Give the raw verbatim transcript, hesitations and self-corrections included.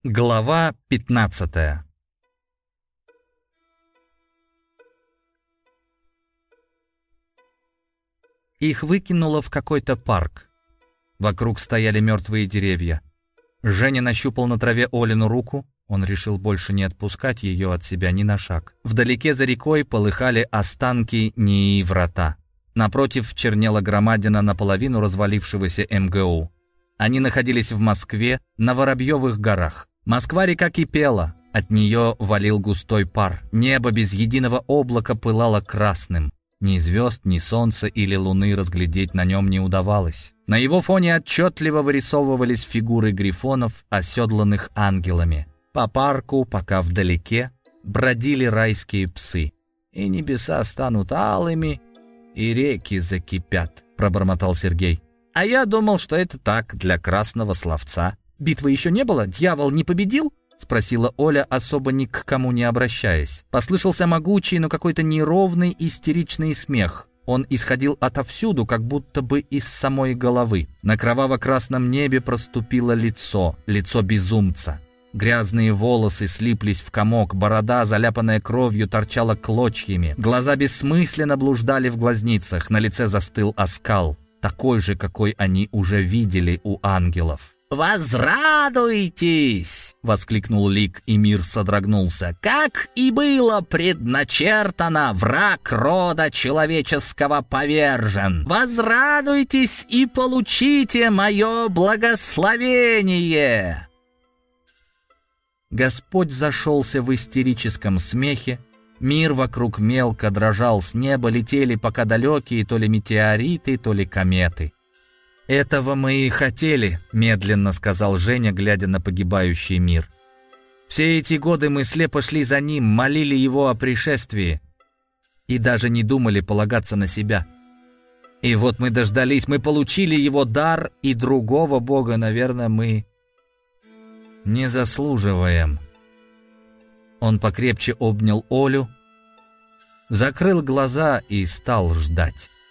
Глава пятнадцатая. Их выкинуло в какой-то парк. Вокруг стояли мертвые деревья. Женя нащупал на траве Олину руку. Он решил больше не отпускать ее от себя ни на шаг. Вдалеке за рекой полыхали останки НИИ «Врата». Напротив чернела громадина наполовину развалившегося эм гэ у. Они находились в Москве, на Воробьевых горах. Москва-река кипела, от нее валил густой пар. Небо без единого облака пылало красным. Ни звезд, ни солнца или луны разглядеть на нем не удавалось. На его фоне отчетливо вырисовывались фигуры грифонов, оседланных ангелами. По парку, пока вдалеке, бродили райские псы. «И небеса станут алыми, и реки закипят», — пробормотал Сергей. «А я думал, что это так, для красного словца». «Битвы еще не было? Дьявол не победил?» — спросила Оля, особо ни к кому не обращаясь. Послышался могучий, но какой-то неровный, истеричный смех. Он исходил отовсюду, как будто бы из самой головы. На кроваво-красном небе проступило лицо, лицо безумца. Грязные волосы слиплись в комок, борода, заляпанная кровью, торчала клочьями. Глаза бессмысленно блуждали в глазницах, на лице застыл оскал, такой же, какой они уже видели у ангелов. «Возрадуйтесь!» — воскликнул Лик, и мир содрогнулся. «Как и было предначертано, враг рода человеческого повержен! Возрадуйтесь и получите мое благословение!» Господь зашелся в истерическом смехе. Мир вокруг мелко дрожал, с неба летели пока далекие то ли метеориты, то ли кометы. «Этого мы и хотели», — медленно сказал Женя, глядя на погибающий мир. «Все эти годы мы слепо шли за ним, молили его о пришествии и даже не думали полагаться на себя. И вот мы дождались, мы получили его дар, и другого Бога, наверное, мы не заслуживаем». Он покрепче обнял Олю, закрыл глаза и стал ждать.